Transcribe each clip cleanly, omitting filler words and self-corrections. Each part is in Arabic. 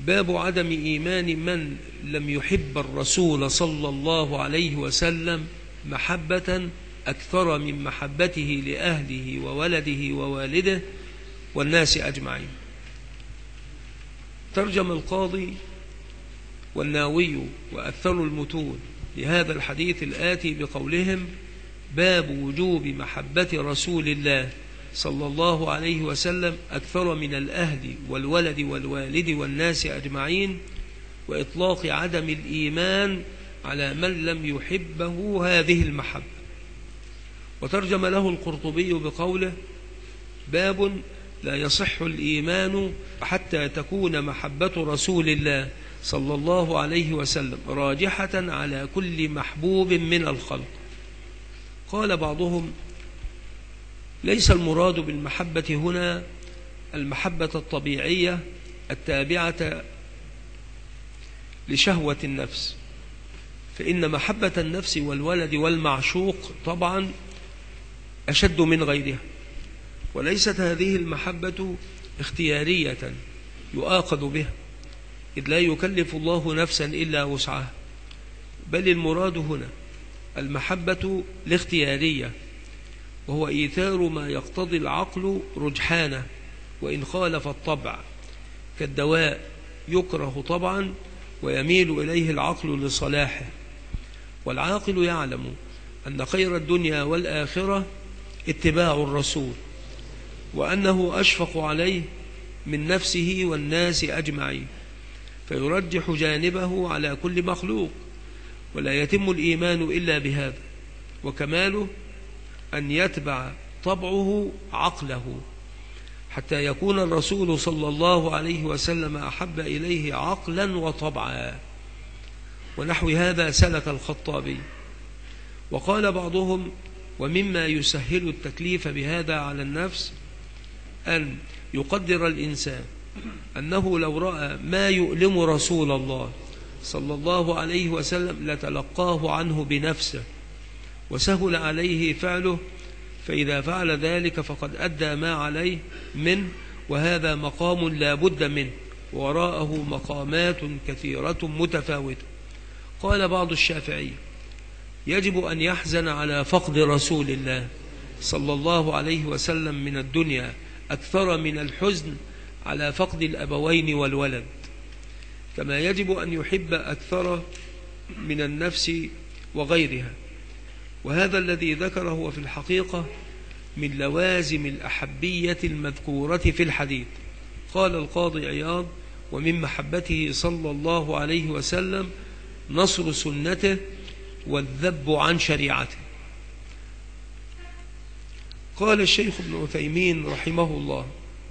باب عدم إيمان من لم يحب الرسول صلى الله عليه وسلم محبة أكثر من محبته لأهله وولده ووالده والناس أجمعين. ترجم القاضي والناوي وأكثر المتون لهذا الحديث الآتي بقولهم: باب وجوب محبة رسول الله صلى الله عليه وسلم أكثر من الأهل والولد والوالد والناس أجمعين، وإطلاق عدم الإيمان على من لم يحبه هذه المحبة. وترجم له القرطبي بقوله: باب لا يصح الإيمان حتى تكون محبة رسول الله صلى الله عليه وسلم راجحة على كل محبوب من الخلق. قال بعضهم: ليس المراد بالمحبة هنا المحبة الطبيعية التابعة لشهوة النفس، فإن محبة النفس والولد والمعشوق طبعا أشد من غيرها، وليست هذه المحبة اختيارية يؤاخذ بها، إذ لا يكلف الله نفسا إلا وسعها، بل المراد هنا المحبة الاختيارية، وهو إيثار ما يقتضي العقل رجحانه وإن خالف الطبع، كالدواء يكره طبعا ويميل إليه العقل لصلاحه، والعاقل يعلم أن خير الدنيا والآخرة اتباع الرسول، وأنه أشفق عليه من نفسه والناس أجمعين، فيرجح جانبه على كل مخلوق، ولا يتم الإيمان إلا بهذا، وكماله أن يتبع طبعه عقله حتى يكون الرسول صلى الله عليه وسلم أحب إليه عقلا وطبعا، ونحو هذا سلك الخطابي. وقال بعضهم: ومما يسهل التكليف بهذا على النفس أن يقدر الإنسان أنه لو رأى ما يؤلم رسول الله صلى الله عليه وسلم لتلقاه عنه بنفسه وسهل عليه فعله، فإذا فعل ذلك فقد أدى ما عليه منه، وهذا مقام لا بد منه، وراءه مقامات كثيرة متفاوتة. قال بعض الشافعية: يجب أن يحزن على فقد رسول الله صلى الله عليه وسلم من الدنيا أكثر من الحزن على فقد الأبوين والولد، كما يجب أن يحب أكثر من النفس وغيرها، وهذا الذي ذكره هو في الحقيقة من لوازم الأحبية المذكورة في الحديث. قال القاضي عياض: ومن محبته صلى الله عليه وسلم نصر سنته والذب عن شريعته. قال الشيخ ابن عثيمين رحمه الله: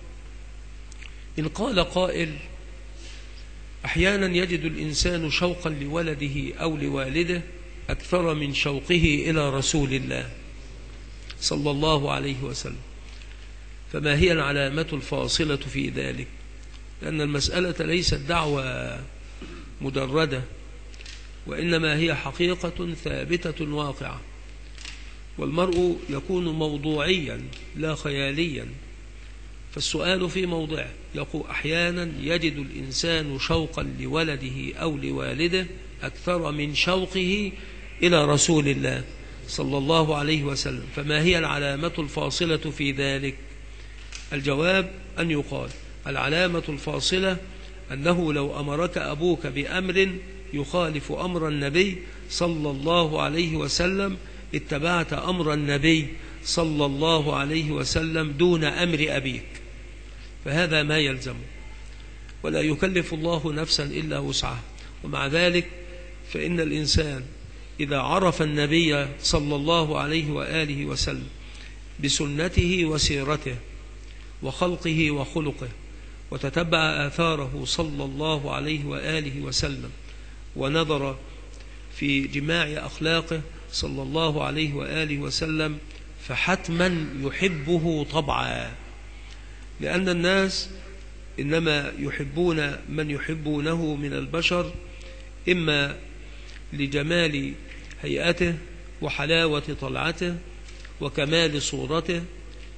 إن قال قائل: أحيانا يجد الإنسان شوقا لولده أو لوالده أكثر من شوقه إلى رسول الله صلى الله عليه وسلم، فما هي العلامة الفاصلة في ذلك؟ لأن المسألة ليست دعوة مجردة، وإنما هي حقيقة ثابتة واقعة، والمرء يكون موضوعيا لا خياليا، فالسؤال في موضعه. يقول: أحيانا يجد الإنسان شوقا لولده أو لوالده أكثر من شوقه إلى رسول الله صلى الله عليه وسلم، فما هي العلامة الفاصلة في ذلك؟ الجواب أن يقال: العلامة الفاصلة أنه لو أمرك أبوك بأمر يخالف أمر النبي صلى الله عليه وسلم اتبعت أمر النبي صلى الله عليه وسلم دون أمر أبيك، فهذا ما يلزم، ولا يكلف الله نفسا إلا وسعها. ومع ذلك فإن الإنسان إذا عرف النبي صلى الله عليه وآله وسلم بسنته وسيرته وخلقه وخلقه، وتتبع آثاره صلى الله عليه وآله وسلم، ونظر في جماع أخلاقه صلى الله عليه وآله وسلم، فحتما يحبه طبعا، لأن الناس إنما يحبون من يحبونه من البشر إما لجمال هيئته وحلاوة طلعته وكمال صورته،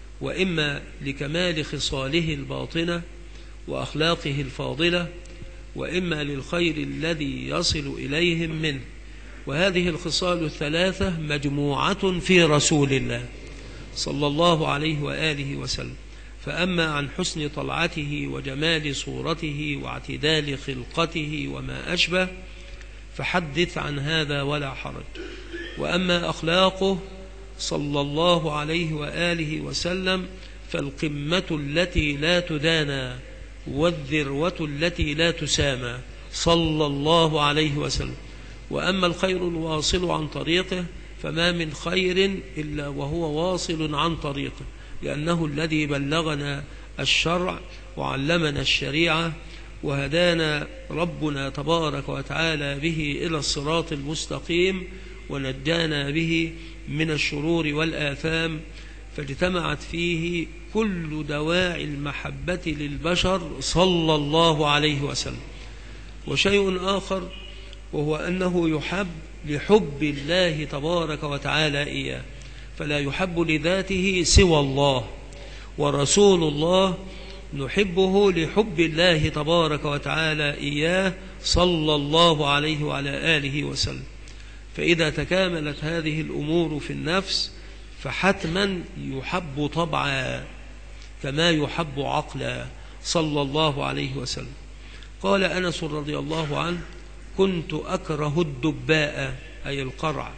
وإما لكمال خصاله الباطنة وأخلاقه الفاضلة، وإما للخير الذي يصل إليهم منه. وهذه الخصال الثلاثة مجموعة في رسول الله صلى الله عليه وآله وسلم. فأما عن حسن طلعته وجمال صورته واعتدال خلقته وما أشبه فحدث عن هذا ولا حرج. وأما أخلاقه صلى الله عليه وآله وسلم فالقمة التي لا تدانى والذروة التي لا تسامى صلى الله عليه وسلم. وأما الخير الواصل عن طريقه فما من خير إلا وهو واصل عن طريقه، لأنه الذي بلغنا الشرع وعلمنا الشريعة وهدانا ربنا تبارك وتعالى به إلى الصراط المستقيم ونجانا به من الشرور والآثام، فاجتمعت فيه كل دواعي المحبة للبشر صلى الله عليه وسلم. وشيء آخر وهو أنه يحب لحب الله تبارك وتعالى إياه، فلا يحب لذاته سوى الله، ورسول الله نحبه لحب الله تبارك وتعالى إياه صلى الله عليه وعلى آله وسلم. فإذا تكاملت هذه الأمور في النفس فحتما يحب طبعا كما يحب عقلا صلى الله عليه وسلم. قال أنس رضي الله عنه: كنت أكره الدباء أي القرع،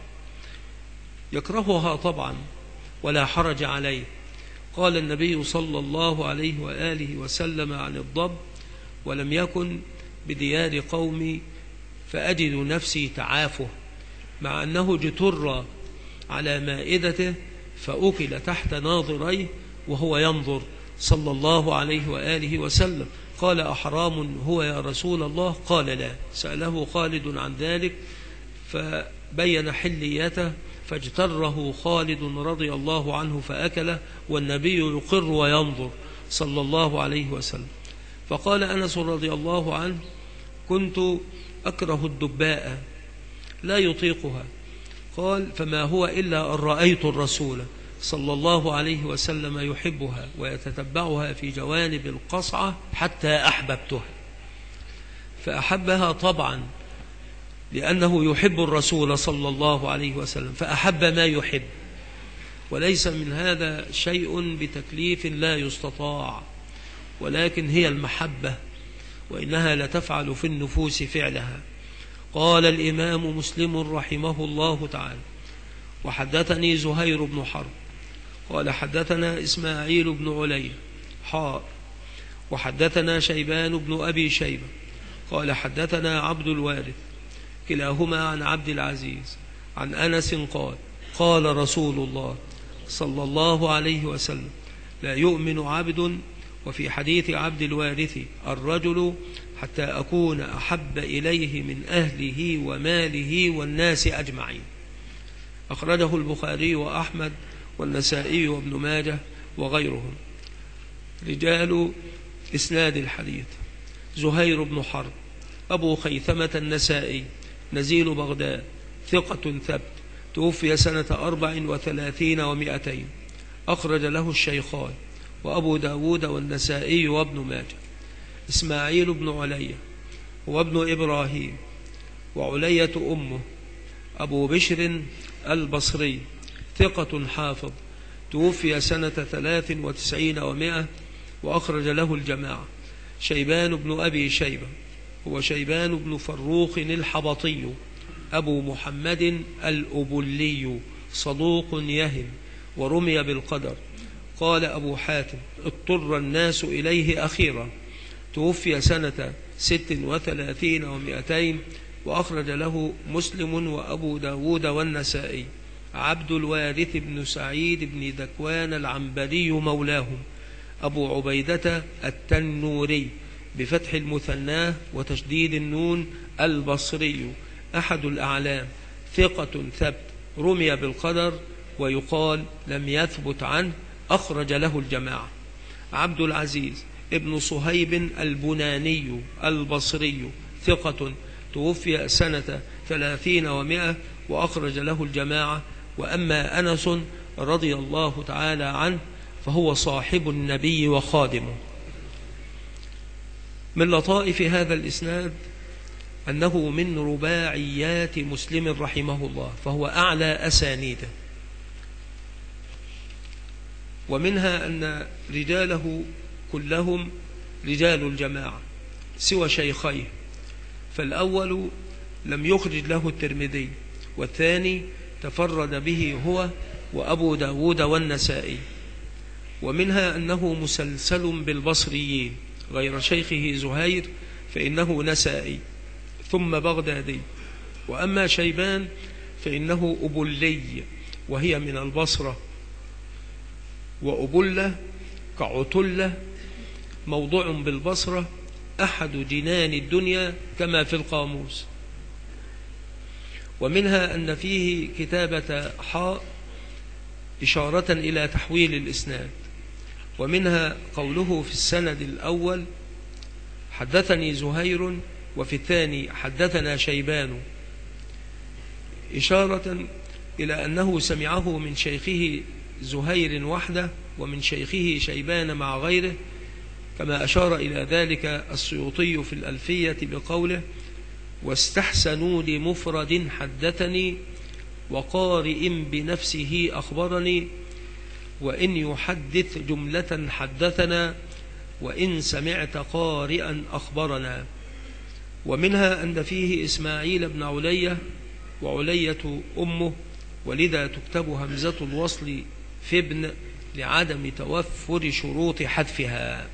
يكرهها طبعا ولا حرج عليه. قال النبي صلى الله عليه وآله وسلم عن الضب: ولم يكن بديار قومي فأجد نفسي تعافه، مع أنه جتر على مائدته فأكل تحت ناظريه وهو ينظر صلى الله عليه وآله وسلم. قال: أحرام هو يا رسول الله؟ قال: لا. سأله خالد عن ذلك فبين حليته فاجتره خالد رضي الله عنه فأكله، والنبي يقر وينظر صلى الله عليه وسلم. فقال أنس رضي الله عنه: كنت أكره الدباء لا يطيقها. قال: فما هو إلا أن رأيت الرسول صلى الله عليه وسلم يحبها ويتتبعها في جوانب القصعة حتى أحببتها. فأحبها طبعا لأنه يحب الرسول صلى الله عليه وسلم فأحب ما يحب، وليس من هذا شيء بتكليف لا يستطاع، ولكن هي المحبة وإنها لتفعل في النفوس فعلها. قال الإمام مسلم رحمه الله تعالى: وحدثني زهير بن حرب قال حدثنا إسماعيل بن علي وحدثنا شيبان بن أبي شيبة قال حدثنا عبد الوارث كلاهما عن عبد العزيز عن أنس قال: قال رسول الله صلى الله عليه وسلم: لا يؤمن عبد، وفي حديث عبد الوارث: الرجل حتى أكون أحب إليه من أهله وماله والناس أجمعين. أخرجه البخاري وأحمد والنسائي وابن ماجه وغيرهم. رجال إسناد الحديث: زهير بن حرب أبو خيثمة النسائي نزيل بغداد، ثقة ثبت، توفي سنة 34 و200. أخرج له الشيخان وأبو داود والنسائي وابن ماجه. إسماعيل بن علي وابن إبراهيم وعلية أمه أبو بشر البصري، ثقة حافظ، توفي سنة 93 و100، وأخرج له الجماعة. شيبان بن أبي شيبة هو شيبان بن فروخ الحبطي أبو محمد الأبلي، صدوق يهم ورمي بالقدر. قال أبو حاتم: اضطر الناس إليه أخيرا، توفي سنة 36 و200، وأخرج له مسلم وأبو داود والنسائي. عبد الوارث بن سعيد بن ذكوان العنبري مولاهم، أبو عبيدة التنوري بفتح المثناه وتشديد النون، البصري، أحد الأعلام، ثقة ثبت، رمي بالقدر ويقال لم يثبت عنه، أخرج له الجماعة. عبد العزيز ابن صهيب البناني البصري، ثقة، توفي سنة 30 و100، وأخرج له الجماعة. وأما أنس رضي الله تعالى عنه فهو صاحب النبي وخادمه. من لطائف هذا الإسناد أنه من رباعيات مسلم رحمه الله، فهو أعلى أسانيده. ومنها أن رجاله كلهم رجال الجماعة سوى شيخيه، فالأول لم يخرج له الترمذي، والثاني تفرد به هو وأبو داود والنسائي. ومنها أنه مسلسل بالبصريين غير شيخه زهير فإنه نسائي ثم بغدادي. وأما شيبان فإنه أبلي وهي من البصرة، وأبلة كعتلة موضوع بالبصرة أحد جنان الدنيا كما في القاموس. ومنها أن فيه كتابة حاء إشارة إلى تحويل الإسناد. ومنها قوله في السند الأول حدثني زهير، وفي الثاني حدثنا شيبان، إشارة إلى أنه سمعه من شيخه زهير وحده ومن شيخه شيبان مع غيره، كما أشار إلى ذلك السيوطي في الألفية بقوله: واستحسنوا لمفرد حدثني وقارئ بنفسه أخبرني، وإن يحدث جملة حدثنا، وإن سمعت قارئا أخبرنا. ومنها أن فيه إسماعيل بن علية، وعلية أمه، ولذا تكتب همزة الوصل في ابن لعدم توفر شروط حذفها.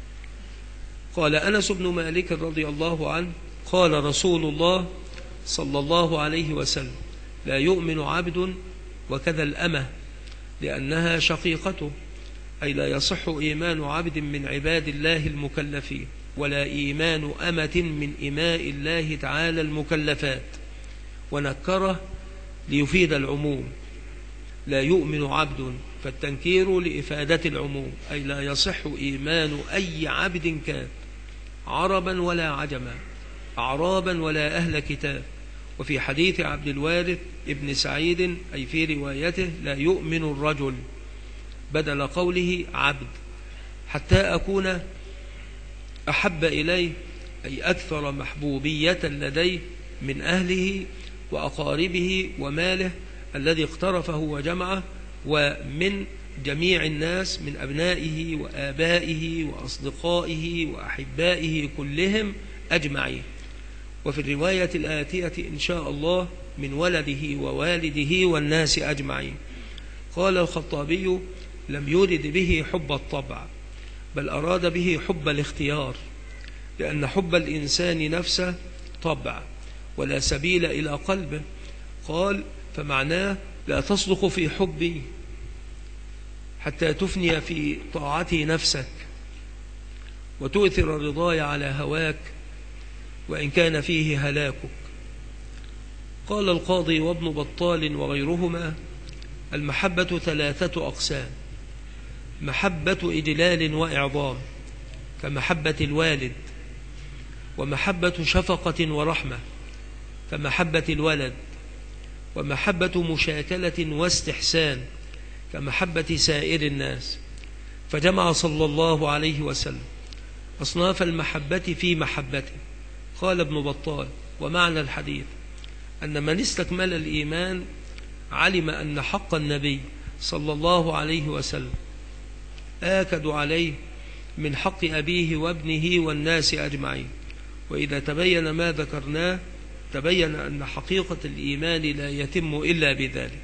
قال أنس بن مالك رضي الله عنه: قال رسول الله صلى الله عليه وسلم: لا يؤمن عبد وكذا الأمة لأنها شقيقته، أي لا يصح إيمان عبد من عباد الله المكلفين، ولا إيمان أمة من إماء الله تعالى المكلفات. ونكره ليفيد العموم: لا يؤمن عبد، فالتنكير لإفادة العموم، أي لا يصح إيمان أي عبد كان، عربا ولا عجما، أعرابا ولا أهل كتاب. وفي حديث عبد الوارث ابن سعيد أي في روايته: لا يؤمن الرجل، بدل قوله عبد، حتى أكون أحب إليه، أي أكثر محبوبية لديه من أهله وأقاربه وماله الذي اقترفه وجمعه، ومن جميع الناس من أبنائه وآبائه وأصدقائه وأحبائه كلهم أجمعين. وفي الرواية الآتية إن شاء الله: من ولده ووالده والناس أجمعين. قال الخطابي: لم يرد به حب الطبع، بل أراد به حب الاختيار، لأن حب الإنسان نفسه طبع ولا سبيل إلى قلبه. قال: فمعناه لا تصدق في حبي حتى تفني في طاعتي نفسك وتؤثر رضاي على هواك وإن كان فيه هلاكك. قال القاضي وابن بطال وغيرهما: المحبة 3 أقسام: محبة إجلال وإعظام كمحبة الوالد، ومحبة شفقة ورحمة كمحبة الولد، ومحبة مشاكلة واستحسان كمحبة سائر الناس. فجمع صلى الله عليه وسلم أصناف المحبة في محبته. قال ابن بطال: ومعنى الحديث أن من استكمل الإيمان علم أن حق النبي صلى الله عليه وسلم آكد عليه من حق أبيه وابنه والناس أجمعين. وإذا تبين ما ذكرناه تبين أن حقيقة الإيمان لا يتم إلا بذلك.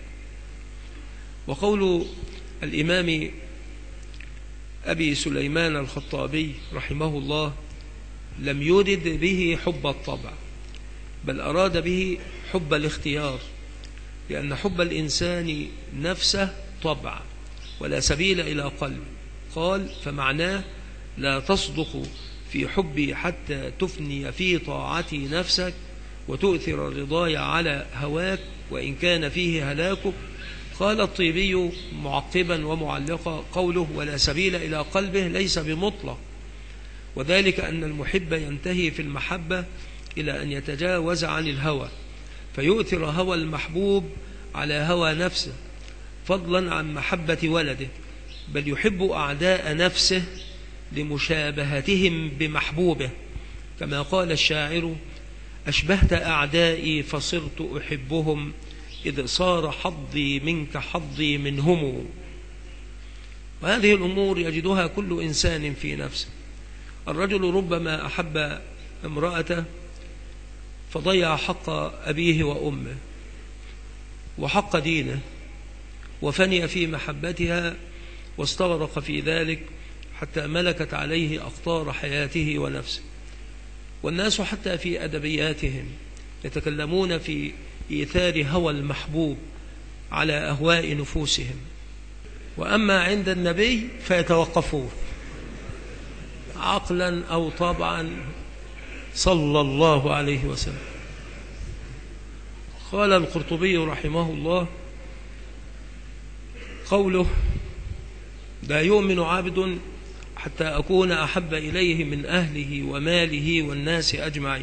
وقول الإمام أبي سليمان الخطابي رحمه الله: لم يرد به حب الطبع، بل أراد به حب الاختيار، لأن حب الإنسان نفسه طبع ولا سبيل إلى قلب. قال: فمعناه لا تصدق في حبي حتى تفني في طاعتي نفسك وتؤثر رضاي على هواك وإن كان فيه هلاكك. قال الطيبي معقبا ومعلقا: قوله ولا سبيل إلى قلبه ليس بمطلق، وذلك أن المحب ينتهي في المحبة إلى أن يتجاوز عن الهوى فيؤثر هوى المحبوب على هوى نفسه، فضلا عن محبة ولده، بل يحب أعداء نفسه لمشابهتهم بمحبوبه كما قال الشاعر: أشبهت أعدائي فصرت أحبهم، إذ صار حظي منك حظي منهم. وهذه الأمور يجدها كل إنسان في نفسه. الرجل ربما أحب امرأته فضيع حق أبيه وأمه وحق دينه، وفني في محبتها واستغرق في ذلك حتى ملكت عليه أقطار حياته ونفسه. والناس حتى في أدبياتهم يتكلمون في إيثار هوى المحبوب على أهواء نفوسهم، وأما عند النبي فيتوقفون عقلا أو طبعا صلى الله عليه وسلم. قال القرطبي رحمه الله: قوله: لا يؤمن عبد حتى أكون أحب إليه من أهله وماله والناس أجمعين.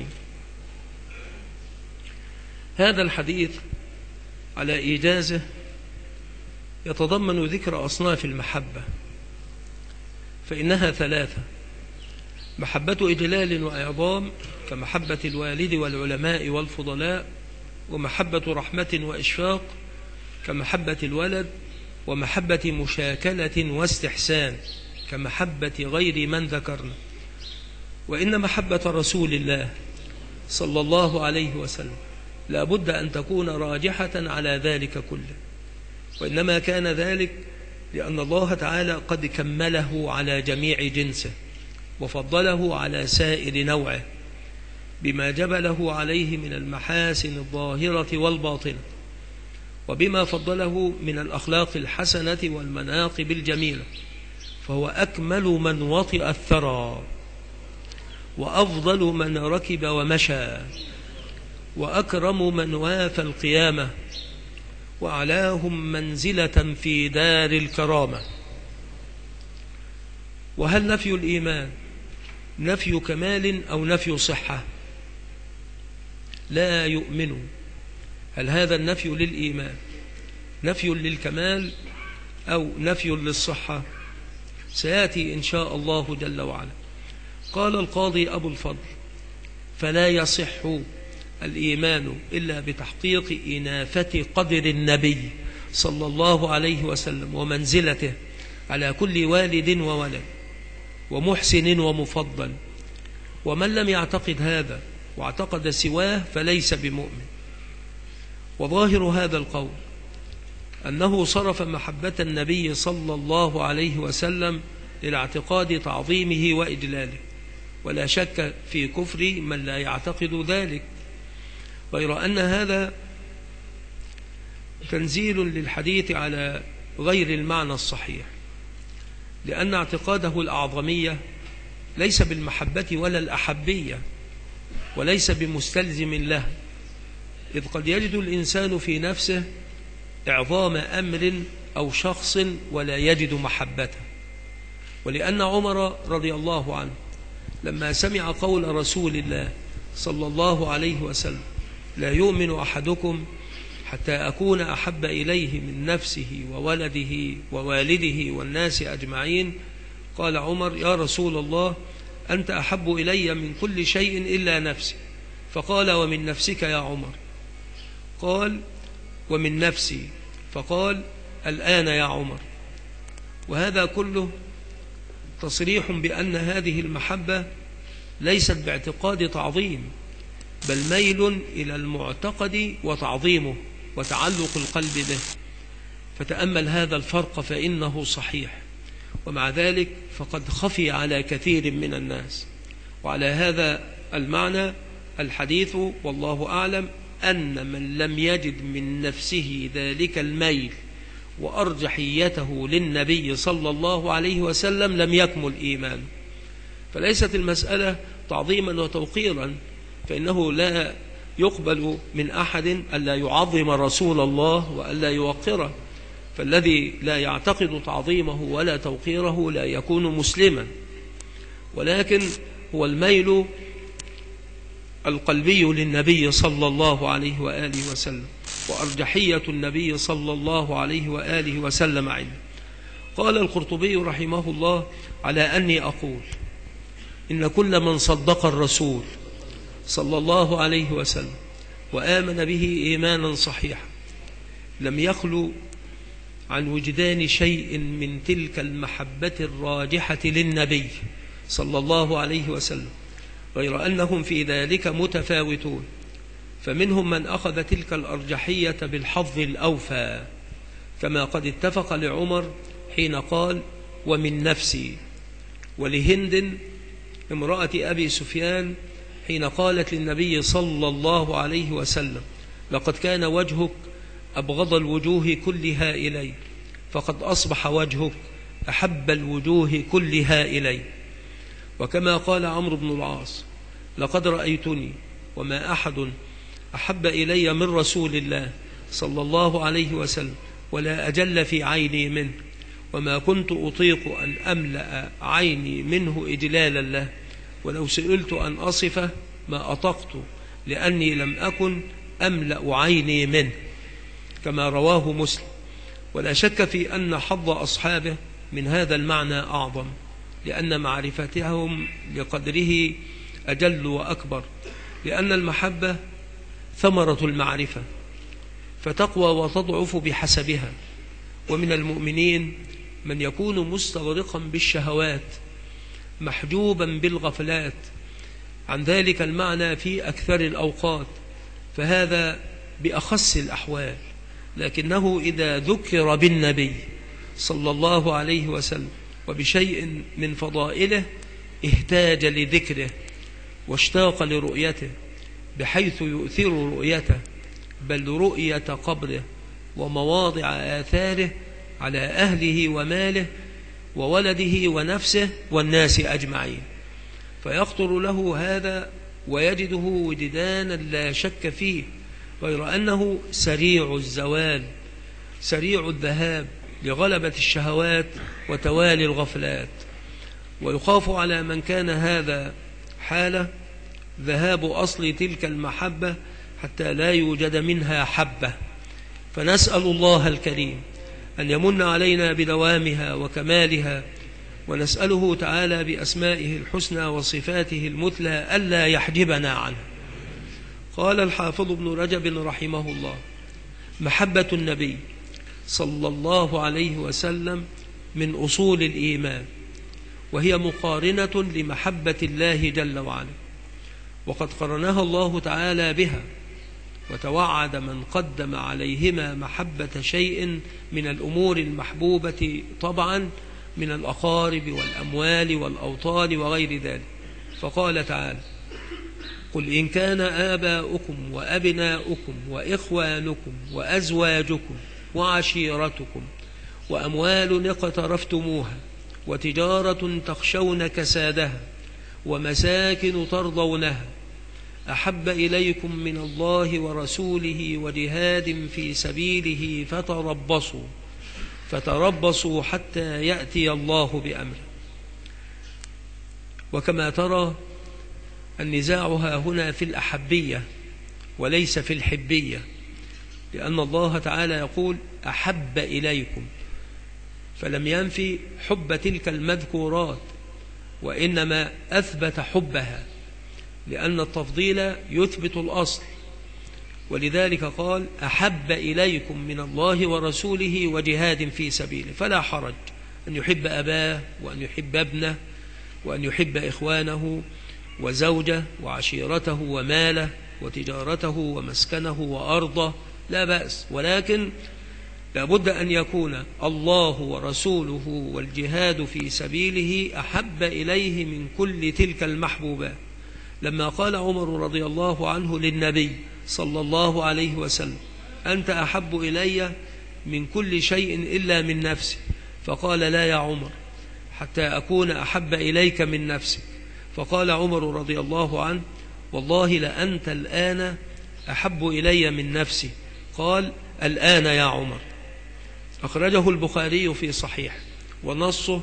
هذا الحديث على إيجازه يتضمن ذكر أصناف المحبة، فإنها ثلاثة: محبة إجلال وإعظام كمحبة الوالد والعلماء والفضلاء، ومحبة رحمة وإشفاق كمحبة الولد، ومحبة مشاكلة واستحسان كمحبة غير من ذكرنا. وإن محبة رسول الله صلى الله عليه وسلم لا بد أن تكون راجحة على ذلك كله، وإنما كان ذلك لأن الله تعالى قد كمله على جميع جنسه وفضله على سائر نوعه بما جبله عليه من المحاسن الظاهرة والباطنة، وبما فضله من الأخلاق الحسنة والمناقب الجميلة، فهو أكمل من وطئ الثرى، وأفضل من ركب ومشى، وأكرم من وافى القيامة، وأعلاهم منزلة في دار الكرامة. وهل نفي الإيمان نفي كمال أو نفي صحة؟ لا يؤمن. هل هذا النفي للإيمان نفي للكمال أو نفي للصحة؟ سيأتي إن شاء الله جل وعلا. قال القاضي أبو الفضل: فلا يصح الإيمان إلا بتحقيق إنافة قدر النبي صلى الله عليه وسلم ومنزلته على كل والد وولد ومحسن ومفضل. ومن لم يعتقد هذا واعتقد سواه فليس بمؤمن. وظاهر هذا القول أنه صرف محبة النبي صلى الله عليه وسلم إلى اعتقاد تعظيمه وإجلاله، ولا شك في كفر من لا يعتقد ذلك، غير أن هذا تنزيل للحديث على غير المعنى الصحيح، لأن اعتقاده الأعظمية ليس بالمحبة ولا الأحبية، وليس بمستلزم له، إذ قد يجد الإنسان في نفسه إعظام أمر أو شخص ولا يجد محبته. ولأن عمر رضي الله عنه لما سمع قول رسول الله صلى الله عليه وسلم: لا يؤمن أحدكم حتى أكون أحب إليه من نفسه وولده ووالده والناس أجمعين، قال عمر: يا رسول الله، أنت أحب إلي من كل شيء إلا نفسي. فقال: ومن نفسك يا عمر؟ قال: ومن نفسي. فقال: الآن يا عمر. وهذا كله تصريح بأن هذه المحبة ليست باعتقاد تعظيم، بل ميل إلى المعتقد وتعظيمه وتعلق القلب به. فتأمل هذا الفرق فإنه صحيح، ومع ذلك فقد خفي على كثير من الناس. وعلى هذا المعنى الحديث والله أعلم أن من لم يجد من نفسه ذلك الميل وأرجحيته للنبي صلى الله عليه وسلم لم يكمل إيمان. فليست المسألة تعظيما وتوقيرا، فإنه لا يقبل من أحد ألا يعظم رسول الله وألا يوقره، فالذي لا يعتقد تعظيمه ولا توقيره لا يكون مسلما، ولكن هو الميل القلبي للنبي صلى الله عليه وآله وسلم وأرجحية النبي صلى الله عليه وآله وسلم عنه. قال القرطبي رحمه الله: على أني أقول إن كل من صدق الرسول صلى الله عليه وسلم وآمن به إيمانا صحيحا لم يخلو عن وجدان شيء من تلك المحبة الراجحة للنبي صلى الله عليه وسلم، غير أنهم في ذلك متفاوتون، فمنهم من أخذ تلك الأرجحية بالحظ الأوفى، كما قد اتفق لعمر حين قال ومن نفسي، ولهند امرأة أبي سفيان حين قالت للنبي صلى الله عليه وسلم لقد كان وجهك أبغض الوجوه كلها إلي، فقد أصبح وجهك أحب الوجوه كلها إلي. وكما قال عمرو بن العاص لقد رأيتني وما أحد أحب إلي من رسول الله صلى الله عليه وسلم ولا أجل في عيني منه، وما كنت أطيق أن أملأ عيني منه إجلالا له، ولو سئلت أن أصفه ما أطقت لأني لم أكن أملأ عيني منه، كما رواه مسلم. ولا شك في أن حظ أصحابه من هذا المعنى أعظم، لأن معرفتهم لقدره أجل وأكبر، لأن المحبة ثمرة المعرفة فتقوى وتضعف بحسبها. ومن المؤمنين من يكون مستغرقا بالشهوات محجوبا بالغفلات عن ذلك المعنى في أكثر الأوقات، فهذا بأخص الأحوال، لكنه إذا ذكر بالنبي صلى الله عليه وسلم وبشيء من فضائله اهتاج لذكره واشتاق لرؤيته، بحيث يؤثر رؤيته بل رؤية قبره ومواضع آثاره على أهله وماله وولده ونفسه والناس أجمعين، فيخطر له هذا ويجده وجدانا لا شك فيه، غير أنه سريع الزوال سريع الذهاب لغلبة الشهوات وتوالي الغفلات. ويخاف على من كان هذا حاله ذهاب أصل تلك المحبة حتى لا يوجد منها حبة، فنسأل الله الكريم أن يمن علينا بدوامها وكمالها، ونسأله تعالى بأسمائه الحسنى وصفاته المثلى ألا يحجبنا عنه. قال الحافظ ابن رجب رحمه الله: محبة النبي صلى الله عليه وسلم من أصول الإيمان، وهي مقارنة لمحبة الله جل وعلا، وقد قرنها الله تعالى بها، وتوعد من قدم عليهما محبة شيء من الأمور المحبوبة طبعا من الأقارب والأموال والأوطان وغير ذلك، فقال تعالى: قل إن كان آباؤكم وأبناؤكم وإخوانكم وأزواجكم وعشيرتكم وأموال اقترفتموها وتجارة تخشون كسادها ومساكن ترضونها أحب إليكم من الله ورسوله وجهاد في سبيله فتربصوا حتى يأتي الله بأمره. وكما ترى النزاع هنا في الأحبية وليس في الحبية، لأن الله تعالى يقول أحب إليكم، فلم ينفي حب تلك المذكورات، وإنما أثبت حبها، لأن التفضيل يثبت الأصل، ولذلك قال أحب إليكم من الله ورسوله وجهاد في سبيله. فلا حرج أن يحب أباه وأن يحب ابنه وأن يحب إخوانه وزوجه وعشيرته وماله وتجارته ومسكنه وأرضه، لا بأس، ولكن لابد أن يكون الله ورسوله والجهاد في سبيله أحب إليه من كل تلك المحبوبات. لما قال عمر رضي الله عنه للنبي صلى الله عليه وسلم: أنت أحب إلي من كل شيء إلا من نفسي، فقال: لا يا عمر، حتى أكون أحب إليك من نفسك. فقال عمر رضي الله عنه: والله لأنت الآن أحب إلي من نفسي. قال: الآن يا عمر. أخرجه البخاري في صحيح، ونصه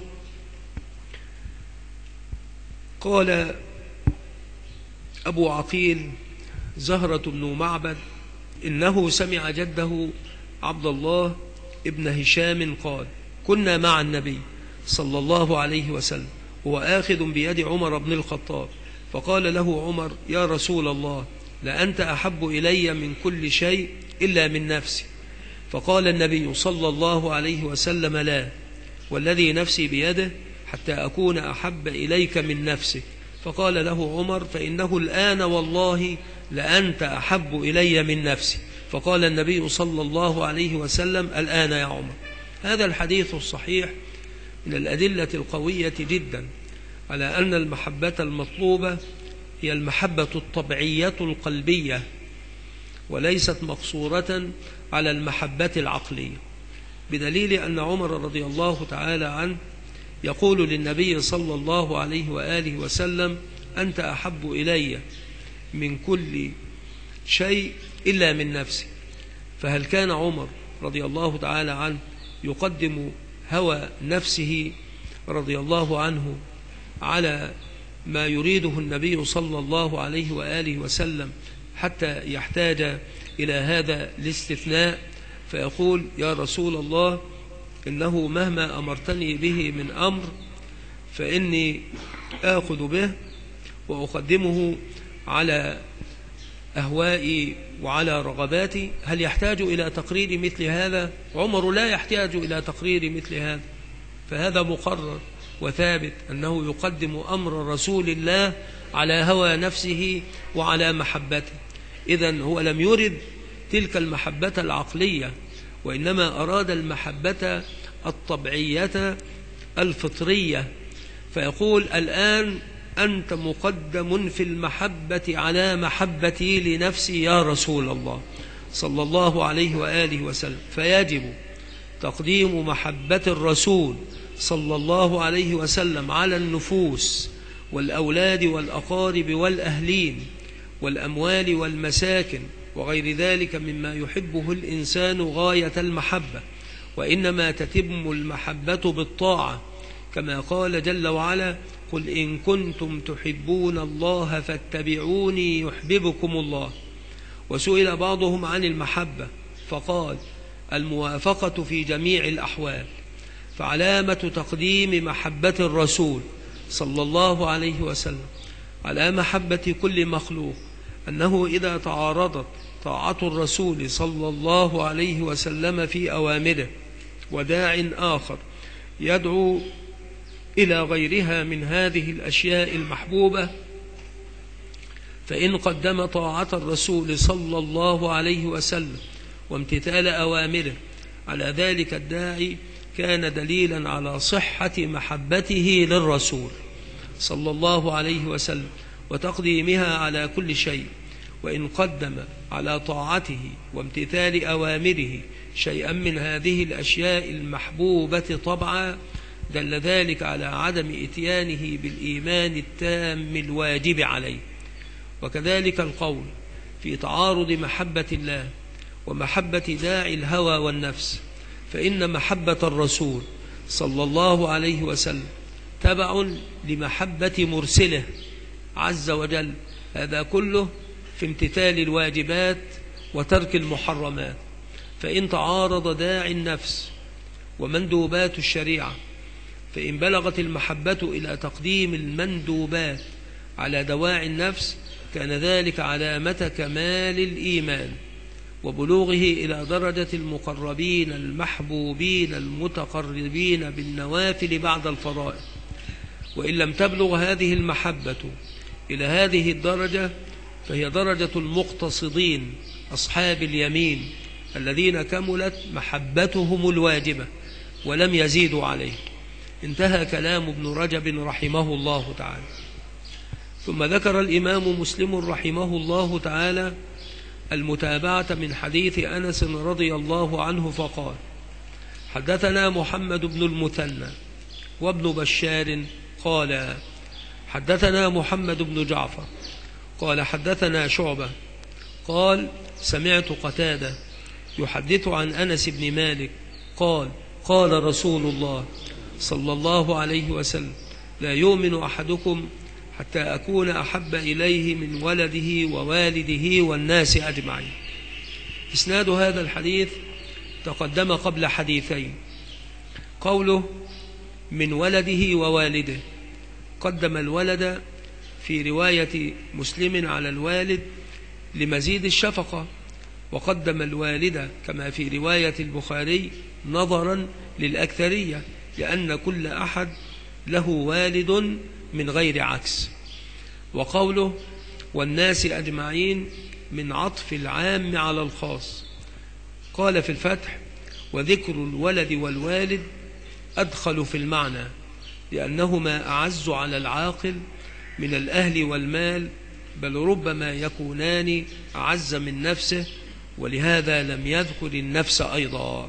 قال أبو عقيل زهرة بن معبد إنه سمع جده عبد الله ابن هشام قال: كنا مع النبي صلى الله عليه وسلم هو آخذ بيد عمر بن الخطاب، فقال له عمر: يا رسول الله، لأنت أحب إلي من كل شيء إلا من نفسي. فقال النبي صلى الله عليه وسلم: لا، والذي نفسي بيده حتى أكون أحب إليك من نفسك. فقال له عمر: فإنه الآن والله لأنت أحب إلي من نفسي. فقال النبي صلى الله عليه وسلم: الآن يا عمر. هذا الحديث الصحيح من الأدلة القوية جدا على أن المحبة المطلوبة هي المحبة الطبيعية القلبية، وليست مقصورة على المحبة العقلية، بدليل أن عمر رضي الله تعالى عنه يقول للنبي صلى الله عليه وآله وسلم: أنت أحب إلي من كل شيء إلا من نفسي. فهل كان عمر رضي الله تعالى عنه يقدم هوى نفسه رضي الله عنه على ما يريده النبي صلى الله عليه وآله وسلم حتى يحتاج إلى هذا الاستثناء، فيقول: يا رسول الله، إنه مهما أمرتني به من أمر فإني آخذ به وأقدمه على أهوائي وعلى رغباتي. هل يحتاج إلى تقرير مثل هذا؟ عمر لا يحتاج إلى تقرير مثل هذا، فهذا مقرر وثابت أنه يقدم أمر رسول الله على هوى نفسه وعلى محبته. إذن هو لم يرد تلك المحبة العقلية، وإنما أراد المحبة الطبيعية الفطرية، فيقول: الآن أنت مقدم في المحبة على محبتي لنفسي يا رسول الله صلى الله عليه وآله وسلم. فيجب تقديم محبة الرسول صلى الله عليه وسلم على النفوس والأولاد والأقارب والأهلين والأموال والمساكن وغير ذلك مما يحبه الإنسان غاية المحبة، وإنما تتم المحبة بالطاعة، كما قال جل وعلا: قل إن كنتم تحبون الله فاتبعوني يحببكم الله. وسئل بعضهم عن المحبة فقال: الموافقة في جميع الأحوال. فعلامة تقديم محبة الرسول صلى الله عليه وسلم على محبة كل مخلوق أنه إذا تعارضت طاعة الرسول صلى الله عليه وسلم في أوامره وداع آخر يدعو إلى غيرها من هذه الأشياء المحبوبة، فإن قدم طاعة الرسول صلى الله عليه وسلم وامتثال أوامره على ذلك الداعي كان دليلا على صحة محبته للرسول صلى الله عليه وسلم وتقديمها على كل شيء. وإن قدم على طاعته وامتثال أوامره شيئا من هذه الأشياء المحبوبة طبعا دل ذلك على عدم إتيانه بالإيمان التام الواجب عليه. وكذلك القول في تعارض محبة الله ومحبة داعي الهوى والنفس، فإن محبة الرسول صلى الله عليه وسلم تبع لمحبة مرسله عز وجل، هذا كله في امتثال الواجبات وترك المحرمات. فإن تعارض داعي النفس ومندوبات الشريعة، فإن بلغت المحبة إلى تقديم المندوبات على دواعي النفس كان ذلك علامة كمال الإيمان وبلوغه إلى درجة المقربين المحبوبين المتقربين بالنوافل بعد الفرائض. وإن لم تبلغ هذه المحبة إلى هذه الدرجة فهي درجة المقتصدين أصحاب اليمين الذين كملت محبتهم الواجبة ولم يزيدوا عليه. انتهى كلام ابن رجب رحمه الله تعالى. ثم ذكر الإمام مسلم رحمه الله تعالى المتابعة من حديث أنس رضي الله عنه فقال: حدثنا محمد بن المثنى وابن بشار قال حدثنا محمد بن جعفر قال حدثنا شعبة قال سمعت قتادة يحدث عن أنس بن مالك قال قال رسول الله صلى الله عليه وسلم: لا يؤمن أحدكم حتى أكون أحب إليه من ولده ووالده والناس أجمعين. إسناد هذا الحديث تقدم قبل حديثين. قوله من ولده ووالده فقدم الولد في رواية مسلم على الوالد لمزيد الشفقة، وقدم الوالد كما في رواية البخاري نظرا للأكثرية، لأن كل أحد له والد من غير عكس. وقوله والناس أجمعين من عطف العام على الخاص. قال في الفتح وذكر الولد والوالد أدخل في المعنى، لأنهما أعز على العاقل من الأهل والمال، بل ربما يكونان أعز من نفسه، ولهذا لم يذكر النفس أيضا.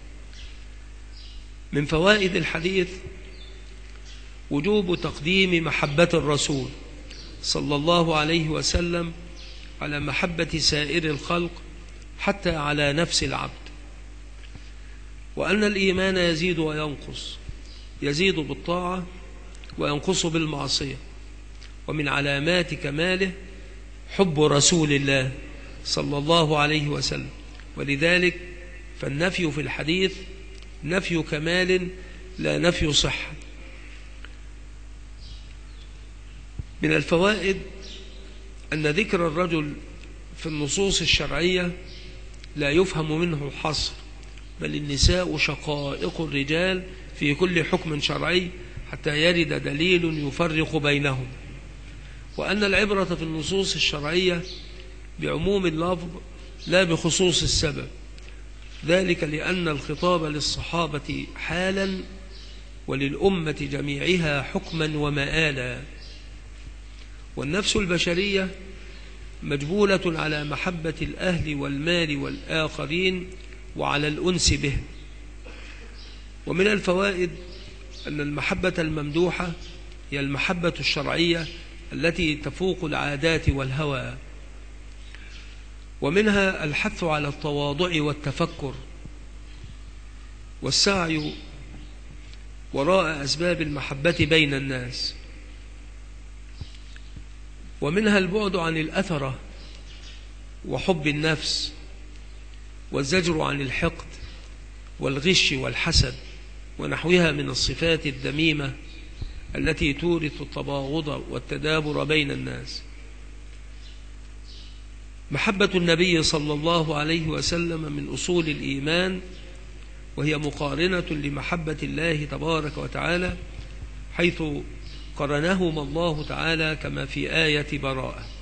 من فوائد الحديث وجوب تقديم محبة الرسول صلى الله عليه وسلم على محبة سائر الخلق حتى على نفس العبد، وأن الإيمان يزيد وينقص، يزيد بالطاعة وينقص بالمعصية، ومن علامات كماله حب رسول الله صلى الله عليه وسلم. ولذلك فالنفي في الحديث نفي كمال لا نفي صحة. من الفوائد أن ذكر الرجل في النصوص الشرعية لا يفهم منه الحصر، بل النساء شقائق الرجال في كل حكم شرعي حتى يرد دليل يفرق بينهم، وأن العبرة في النصوص الشرعية بعموم اللفظ لا بخصوص السبب، ذلك لأن الخطاب للصحابة حالا وللأمة جميعها حكما ومآلا. والنفس البشرية مجبولة على محبة الأهل والمال والآخرين وعلى الأنس به. ومن الفوائد أن المحبة الممدوحة هي المحبة الشرعية التي تفوق العادات والهوى، ومنها الحث على التواضع والتفكر والسعي وراء أسباب المحبة بين الناس، ومنها البعد عن الأثرة وحب النفس والزجر عن الحقد والغش والحسد ونحوها من الصفات الذميمة التي تورث التباغض والتدابر بين الناس. محبة النبي صلى الله عليه وسلم من أصول الإيمان، وهي مقارنة لمحبة الله تبارك وتعالى، حيث قرنهما الله تعالى كما في آية براءة.